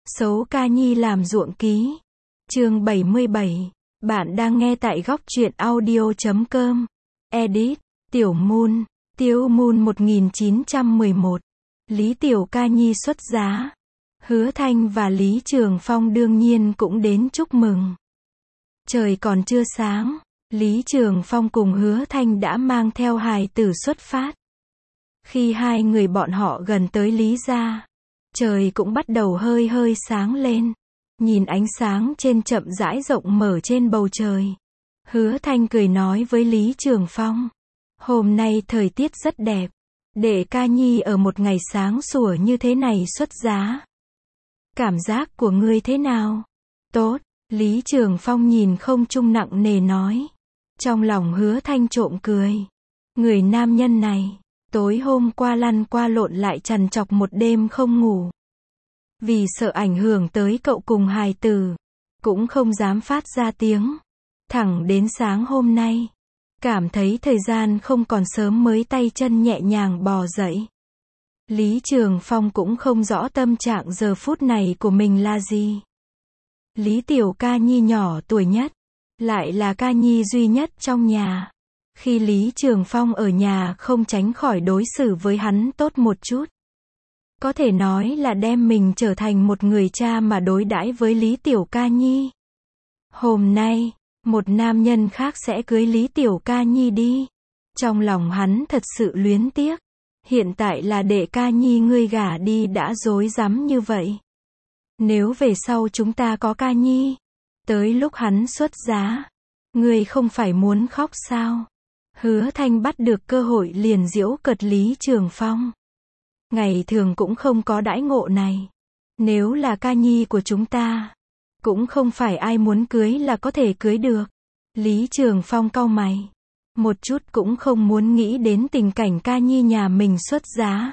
Xấu ca nhi làm ruộng ký. Chương 77. Bạn đang nghe tại góc truyện audio.com. Edit. Tiểu Moon. Tiêu Moon 1911. Lý Tiểu Ca Nhi xuất giá. Hứa Thanh và Lý Trường Phong đương nhiên cũng đến chúc mừng. Trời còn chưa sáng, Lý Trường Phong cùng Hứa Thanh đã mang theo hài tử xuất phát. Khi hai người bọn họ gần tới Lý gia, trời cũng bắt đầu hơi hơi sáng lên. Nhìn ánh sáng trên chậm rãi rộng mở trên bầu trời, Hứa Thanh cười nói với Lý Trường Phong: hôm nay thời tiết rất đẹp, để ca nhi ở một ngày sáng sủa như thế này xuất giá. Cảm giác của ngươi thế nào? Tốt. Lý Trường Phong nhìn không trung nặng nề nói. Trong lòng Hứa Thanh trộm cười. Người nam nhân này, tối hôm qua lăn qua lộn lại trằn trọc một đêm không ngủ. Vì sợ ảnh hưởng tới cậu cùng hài tử, cũng không dám phát ra tiếng. Thẳng đến sáng hôm nay, cảm thấy thời gian không còn sớm mới tay chân nhẹ nhàng bò dậy. Lý Trường Phong cũng không rõ tâm trạng giờ phút này của mình là gì. Lý Tiểu Ca Nhi nhỏ tuổi nhất, lại là ca nhi duy nhất trong nhà. Khi Lý Trường Phong ở nhà không tránh khỏi đối xử với hắn tốt một chút. Có thể nói là đem mình trở thành một người cha mà đối đãi với Lý Tiểu Ca Nhi. Hôm nay, một nam nhân khác sẽ cưới Lý Tiểu Ca Nhi đi. Trong lòng hắn thật sự luyến tiếc. Hiện tại là để Ca Nhi ngươi gả đi đã rối rắm như vậy. Nếu về sau chúng ta có Ca Nhi, tới lúc hắn xuất giá, ngươi không phải muốn khóc sao? Hứa Thanh bắt được cơ hội liền giễu cợt Lý Trường Phong. Ngày thường cũng không có đãi ngộ này. Nếu là Ca Nhi của chúng ta, cũng không phải ai muốn cưới là có thể cưới được. Lý Trường Phong cau mày. Một chút cũng không muốn nghĩ đến tình cảnh Ca Nhi nhà mình xuất giá.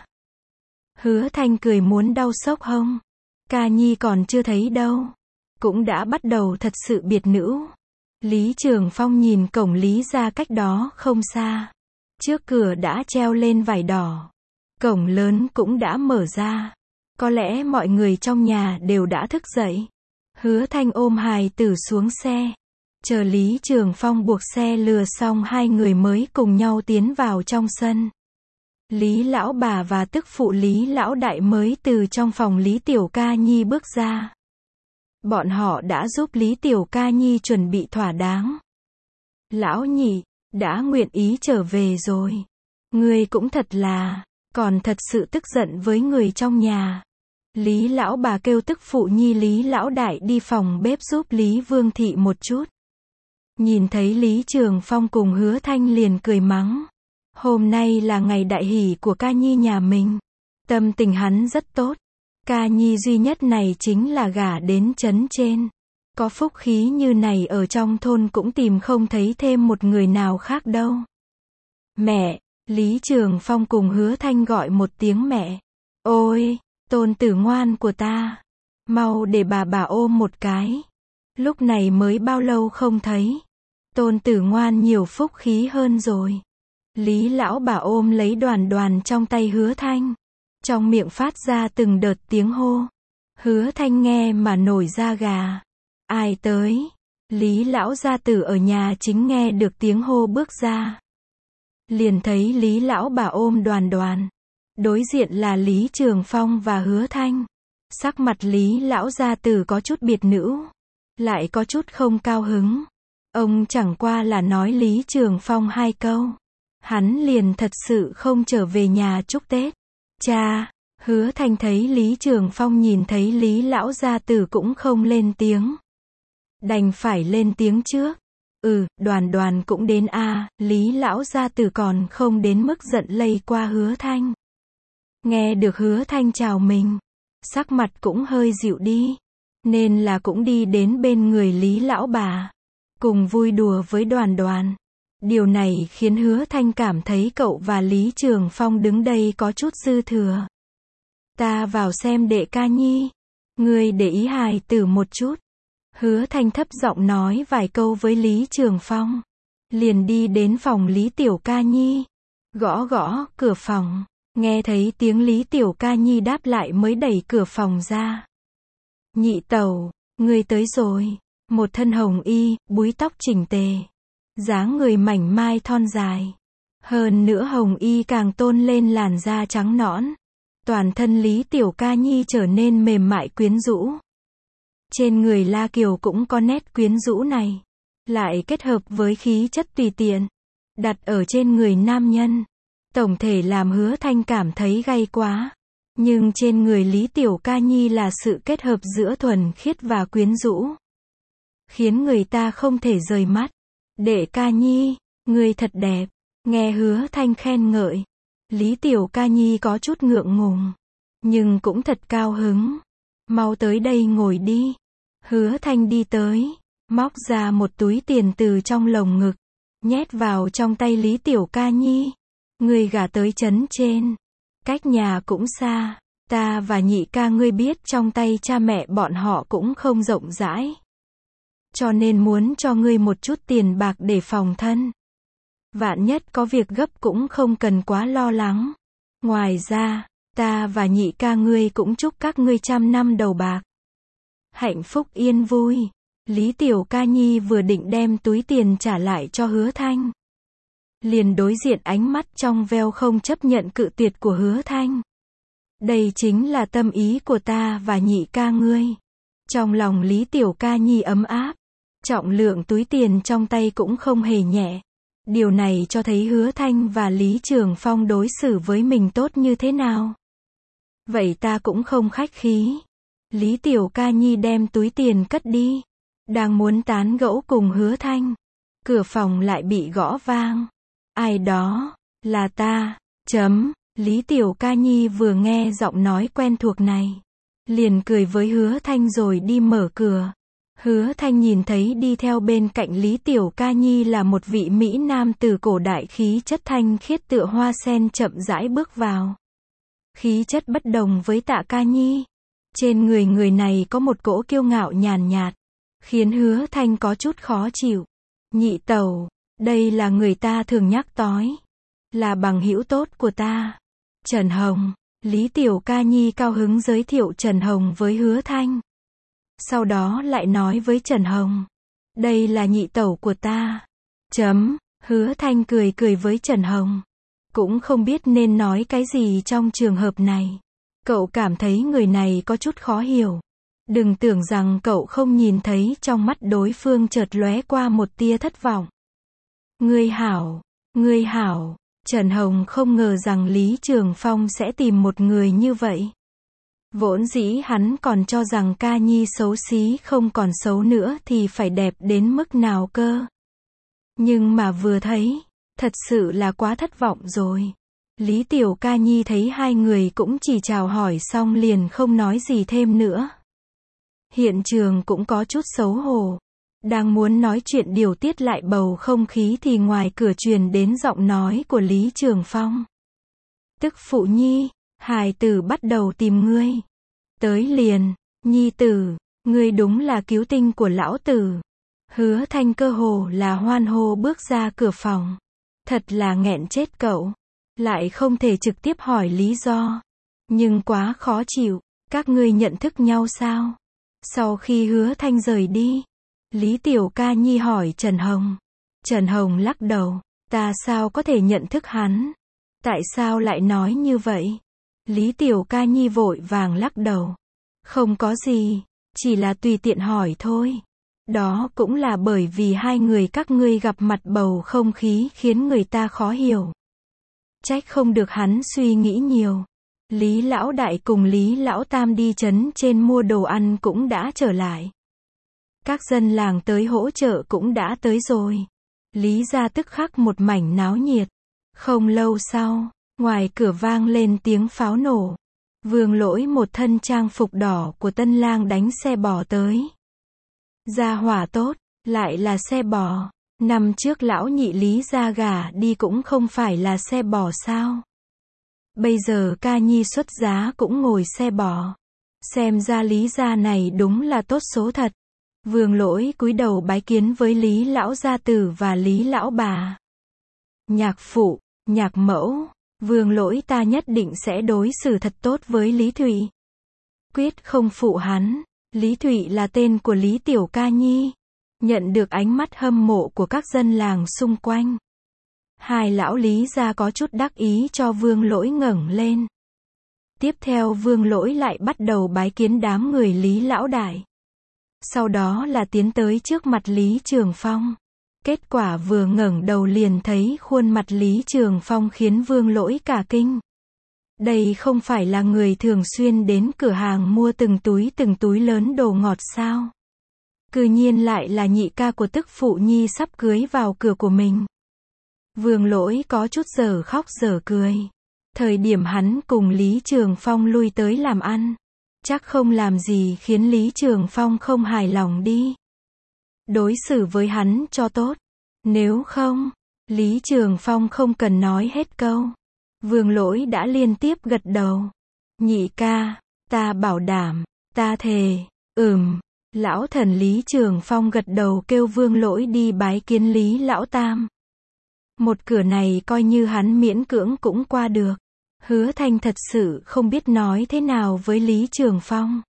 Hứa Thanh cười muốn đau xốc hông. Ca Nhi còn chưa thấy đâu. Cũng đã bắt đầu thật sự biệt nữ. Lý Trường Phong nhìn cổng Lý gia cách đó không xa. Trước cửa đã treo lên vải đỏ. Cổng lớn cũng đã mở ra. Có lẽ mọi người trong nhà đều đã thức dậy. Hứa Thanh ôm hài tử xuống xe. Chờ Lý Trường Phong buộc xe lừa xong hai người mới cùng nhau tiến vào trong sân. Lý lão bà và tức phụ Lý lão đại mới từ trong phòng Lý Tiểu Ca Nhi bước ra. Bọn họ đã giúp Lý Tiểu Ca Nhi chuẩn bị thỏa đáng. Lão nhị, đã nguyện ý trở về rồi. Ngươi cũng thật là, còn thật sự tức giận với người trong nhà. Lý lão bà kêu tức phụ nhi Lý lão đại đi phòng bếp giúp Lý Vương Thị một chút. Nhìn thấy Lý Trường Phong cùng Hứa Thanh liền cười mắng. Hôm nay là ngày đại hỷ của Ca Nhi nhà mình. Tâm tình hắn rất tốt. Ca Nhi duy nhất này chính là gả đến trấn trên. Có phúc khí như này ở trong thôn cũng tìm không thấy thêm một người nào khác đâu. Mẹ, Lý Trường Phong cùng Hứa Thanh gọi một tiếng mẹ. Ôi, tôn tử ngoan của ta. Mau để bà ôm một cái. Lúc này mới bao lâu không thấy. Tôn tử ngoan nhiều phúc khí hơn rồi. Lý lão bà ôm lấy đoàn đoàn trong tay Hứa Thanh. Trong miệng phát ra từng đợt tiếng hô. Hứa Thanh nghe mà nổi da gà. Ai tới? Lý lão gia tử ở nhà chính nghe được tiếng hô bước ra. Liền thấy Lý lão bà ôm đoàn đoàn. Đối diện là Lý Trường Phong và Hứa Thanh. Sắc mặt Lý lão gia tử có chút biệt nữ. Lại có chút không cao hứng. Ông chẳng qua là nói Lý Trường Phong hai câu. Hắn liền thật sự không trở về nhà chúc Tết. Cha, Hứa Thanh thấy Lý Trường Phong nhìn thấy Lý lão gia tử cũng không lên tiếng. Đành phải lên tiếng trước. Đoàn đoàn cũng đến a. Lý lão gia tử còn không đến mức giận lây qua Hứa Thanh. Nghe được Hứa Thanh chào mình, sắc mặt cũng hơi dịu đi. Nên là cũng đi đến bên người Lý lão bà. Cùng vui đùa với đoàn đoàn. Điều này khiến Hứa Thanh cảm thấy cậu và Lý Trường Phong đứng đây có chút dư thừa. Ta vào xem đệ Ca Nhi. Ngươi để ý hài tử một chút. Hứa Thanh thấp giọng nói vài câu với Lý Trường Phong. Liền đi đến phòng Lý Tiểu Ca Nhi. Gõ gõ cửa phòng. Nghe thấy tiếng Lý Tiểu Ca Nhi đáp lại mới đẩy cửa phòng ra. Nhị tẩu, ngươi tới rồi. Một thân hồng y, búi tóc chỉnh tề. Dáng người mảnh mai thon dài. Hơn nữa hồng y càng tôn lên làn da trắng nõn. Toàn thân Lý Tiểu Ca Nhi trở nên mềm mại quyến rũ. Trên người La Kiều cũng có nét quyến rũ này. Lại kết hợp với khí chất tùy tiện. Đặt ở trên người nam nhân. Tổng thể làm Hứa Thanh cảm thấy gay quá. Nhưng trên người Lý Tiểu Ca Nhi là sự kết hợp giữa thuần khiết và quyến rũ. Khiến người ta không thể rời mắt. Đệ Ca Nhi, ngươi thật đẹp. Nghe Hứa Thanh khen ngợi. Lý Tiểu Ca Nhi có chút ngượng ngùng. Nhưng cũng thật cao hứng. Mau tới đây ngồi đi. Hứa Thanh đi tới. Móc ra một túi tiền từ trong lồng ngực. Nhét vào trong tay Lý Tiểu Ca Nhi. Ngươi gả tới trấn trên. Cách nhà cũng xa. Ta và nhị ca ngươi biết trong tay cha mẹ bọn họ cũng không rộng rãi. Cho nên muốn cho ngươi một chút tiền bạc để phòng thân. Vạn nhất có việc gấp cũng không cần quá lo lắng. Ngoài ra, ta và nhị ca ngươi cũng chúc các ngươi 100 năm đầu bạc. Hạnh phúc yên vui. Lý Tiểu Ca Nhi vừa định đem túi tiền trả lại cho Hứa Thanh. Liền đối diện ánh mắt trong veo không chấp nhận cự tuyệt của Hứa Thanh. Đây chính là tâm ý của ta và nhị ca ngươi. Trong lòng Lý Tiểu Ca Nhi ấm áp. Trọng lượng túi tiền trong tay cũng không hề nhẹ. Điều này cho thấy Hứa Thanh và Lý Trường Phong đối xử với mình tốt như thế nào. Vậy ta cũng không khách khí. Lý Tiểu Ca Nhi đem túi tiền cất đi. Đang muốn tán gẫu cùng Hứa Thanh. Cửa phòng lại bị gõ vang. Ai đó? Là ta. Lý Tiểu Ca Nhi vừa nghe giọng nói quen thuộc này. Liền cười với Hứa Thanh rồi đi mở cửa. Hứa Thanh nhìn thấy đi theo bên cạnh Lý Tiểu Ca Nhi là một vị Mỹ Nam từ cổ đại khí chất thanh khiết tựa hoa sen chậm rãi bước vào. Khí chất bất đồng với Tạ Ca Nhi. Trên người người này có một cỗ kiêu ngạo nhàn nhạt. Khiến Hứa Thanh có chút khó chịu. Nhị tẩu, đây là người ta thường nhắc tới. Là bằng hữu tốt của ta. Trần Hồng. Lý Tiểu Ca Nhi cao hứng giới thiệu Trần Hồng với Hứa Thanh. Sau đó lại nói với Trần Hồng. Đây là nhị tẩu của ta. Hứa Thanh cười cười với Trần Hồng. Cũng không biết nên nói cái gì trong trường hợp này. Cậu cảm thấy người này có chút khó hiểu. Đừng tưởng rằng cậu không nhìn thấy trong mắt đối phương chợt lóe qua một tia thất vọng. Ngươi hảo. Trần Hồng không ngờ rằng Lý Trường Phong sẽ tìm một người như vậy. Vốn dĩ hắn còn cho rằng Ca Nhi xấu xí không còn xấu nữa thì phải đẹp đến mức nào cơ. Nhưng mà vừa thấy, thật sự là quá thất vọng rồi. Lý Tiểu Ca Nhi thấy hai người cũng chỉ chào hỏi xong liền không nói gì thêm nữa. Hiện trường cũng có chút xấu hổ. Đang muốn nói chuyện điều tiết lại bầu không khí thì ngoài cửa truyền đến giọng nói của Lý Trường Phong. Tức phụ nhi, hài tử bắt đầu tìm ngươi. Tới liền, nhi tử, ngươi đúng là cứu tinh của lão tử. Hứa Thanh cơ hồ là hoan hô bước ra cửa phòng. Thật là nghẹn chết cậu. Lại không thể trực tiếp hỏi lý do. Nhưng quá khó chịu, các ngươi nhận thức nhau sao? Sau khi Hứa Thanh rời đi, Lý Tiểu Ca Nhi hỏi Trần Hồng. Trần Hồng lắc đầu, ta sao có thể nhận thức hắn? Tại sao lại nói như vậy? Lý Tiểu Ca Nhi vội vàng lắc đầu. Không có gì, chỉ là tùy tiện hỏi thôi. Đó cũng là bởi vì hai người các ngươi gặp mặt bầu không khí khiến người ta khó hiểu. Trách không được hắn suy nghĩ nhiều. Lý Lão Đại cùng Lý Lão Tam đi trấn trên mua đồ ăn cũng đã trở lại. Các dân làng tới hỗ trợ cũng đã tới rồi. Lý gia tức khắc một mảnh náo nhiệt. Không lâu sau, ngoài cửa vang lên tiếng pháo nổ. Vương Lỗi một thân trang phục đỏ của tân lang đánh xe bò tới. Gia hỏa tốt, lại là xe bò. Năm trước lão nhị Lý gia gả đi cũng không phải là xe bò sao? Bây giờ Ca Nhi xuất giá cũng ngồi xe bò. Xem ra Lý gia này đúng là tốt số thật. Vương Lỗi cúi đầu bái kiến với Lý Lão gia tử và Lý Lão bà. Nhạc phụ, nhạc mẫu, Vương Lỗi ta nhất định sẽ đối xử thật tốt với Lý Thụy. Quyết không phụ hắn. Lý Thụy là tên của Lý Tiểu Ca Nhi. Nhận được ánh mắt hâm mộ của các dân làng xung quanh. Hai lão Lý gia có chút đắc ý cho Vương Lỗi ngẩng lên. Tiếp theo Vương Lỗi lại bắt đầu bái kiến đám người Lý lão đại. Sau đó là tiến tới trước mặt Lý Trường Phong. Kết quả vừa ngẩng đầu liền thấy khuôn mặt Lý Trường Phong khiến Vương Lỗi cả kinh. Đây không phải là người thường xuyên đến cửa hàng mua từng túi lớn đồ ngọt sao? Cư nhiên lại là nhị ca của tức phụ nhi sắp cưới vào cửa của mình. Vương Lỗi có chút dở khóc dở cười. Thời điểm hắn cùng Lý Trường Phong lui tới làm ăn, chắc không làm gì khiến Lý Trường Phong không hài lòng đi. Đối xử với hắn cho tốt. Nếu không, Lý Trường Phong không cần nói hết câu. Vương Lỗi đã liên tiếp gật đầu. Nhị ca, ta bảo đảm, ta thề, Lão thần Lý Trường Phong gật đầu kêu Vương Lỗi đi bái kiến Lý Lão Tam. Một cửa này coi như hắn miễn cưỡng cũng qua được. Hứa Thanh thật sự không biết nói thế nào với Lý Trường Phong.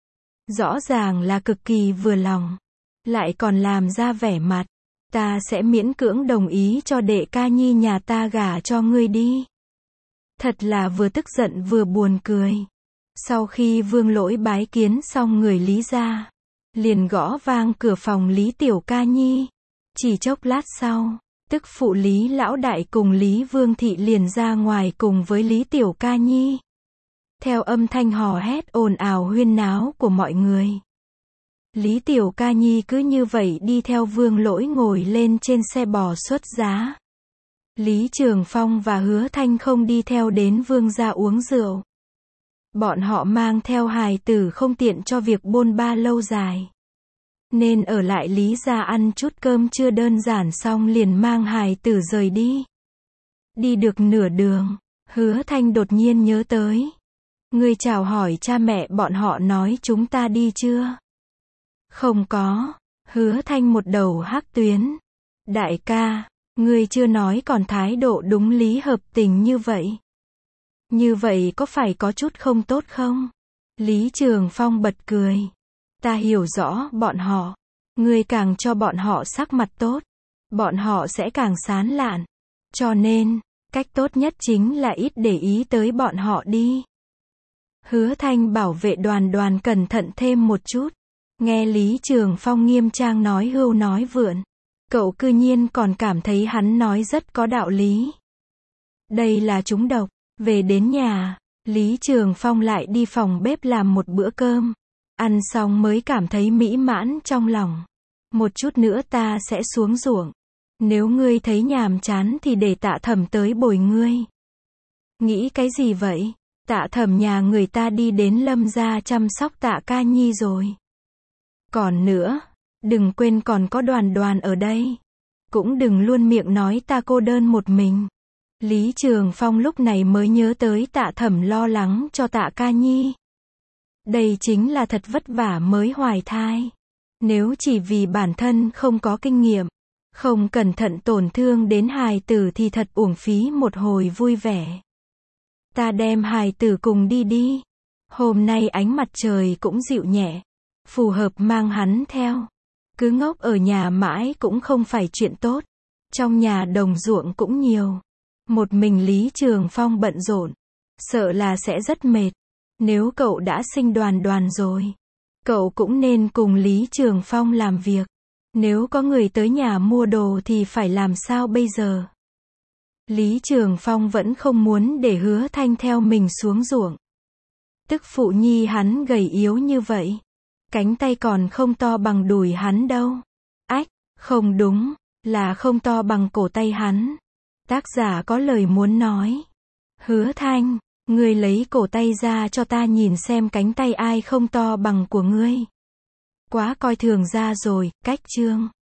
Rõ ràng là cực kỳ vừa lòng. Lại còn làm ra vẻ mặt. Ta sẽ miễn cưỡng đồng ý cho đệ ca nhi nhà ta gả cho ngươi đi. Thật là vừa tức giận vừa buồn cười. Sau khi Vương Lỗi bái kiến xong người Lý gia, liền gõ vang cửa phòng Lý Tiểu Ca Nhi. Chỉ chốc lát sau, tức phụ Lý lão đại cùng Lý Vương thị liền ra ngoài cùng với Lý Tiểu Ca Nhi. Theo âm thanh hò hét ồn ào huyên náo của mọi người, Lý Tiểu Ca Nhi cứ như vậy đi theo Vương Lỗi ngồi lên trên xe bò xuất giá. Lý Trường Phong và Hứa Thanh không đi theo đến Vương gia uống rượu. Bọn họ mang theo hài tử không tiện cho việc bôn ba lâu dài, nên ở lại Lý gia ăn chút cơm trưa đơn giản xong liền mang hài tử rời đi. Đi được nửa đường, Hứa Thanh đột nhiên nhớ tới. Ngươi chào hỏi cha mẹ bọn họ nói chúng ta đi chưa? Không có. Hứa Thanh một đầu hắc tuyến. Đại ca, ngươi chưa nói còn thái độ đúng lý hợp tình như vậy. Như vậy có phải có chút không tốt không? Lý Trường Phong bật cười. Ta hiểu rõ bọn họ. Ngươi càng cho bọn họ sắc mặt tốt, bọn họ sẽ càng sán lạn. Cho nên, cách tốt nhất chính là ít để ý tới bọn họ đi. Hứa Thanh bảo vệ đoàn cẩn thận thêm một chút. Nghe Lý Trường Phong nghiêm trang nói hưu nói vượn. Cậu cư nhiên còn cảm thấy hắn nói rất có đạo lý. Đây là trúng độc. Về đến nhà, Lý Trường Phong lại đi phòng bếp làm một bữa cơm. Ăn xong mới cảm thấy mỹ mãn trong lòng. Một chút nữa ta sẽ xuống ruộng. Nếu ngươi thấy nhàm chán thì để Tạ Thẩm tới bồi ngươi. Nghĩ cái gì vậy? Tạ Thẩm nhà người ta đi đến Lâm gia chăm sóc Tạ Ca Nhi rồi. Còn nữa, đừng quên còn có đoàn ở đây. Cũng đừng luôn miệng nói ta cô đơn một mình. Lý Trường Phong lúc này mới nhớ tới Tạ Thẩm lo lắng cho Tạ Ca Nhi. Đây chính là thật vất vả mới hoài thai. Nếu chỉ vì bản thân không có kinh nghiệm, không cẩn thận tổn thương đến hài tử thì thật uổng phí một hồi vui vẻ. Ta đem hài tử cùng đi đi. Hôm nay ánh mặt trời cũng dịu nhẹ, phù hợp mang hắn theo. Cứ ngốc ở nhà mãi cũng không phải chuyện tốt. Trong nhà đồng ruộng cũng nhiều. Một mình Lý Trường Phong bận rộn, sợ là sẽ rất mệt. Nếu cậu đã sinh đoàn rồi, cậu cũng nên cùng Lý Trường Phong làm việc. Nếu có người tới nhà mua đồ thì phải làm sao bây giờ? Lý Trường Phong vẫn không muốn để Hứa Thanh theo mình xuống ruộng. Tức phụ nhi hắn gầy yếu như vậy, cánh tay còn không to bằng đùi hắn đâu. Ách, không đúng, là không to bằng cổ tay hắn. Tác giả có lời muốn nói. Hứa Thanh, ngươi lấy cổ tay ra cho ta nhìn xem cánh tay ai không to bằng của ngươi. Quá coi thường ra rồi, cách chương.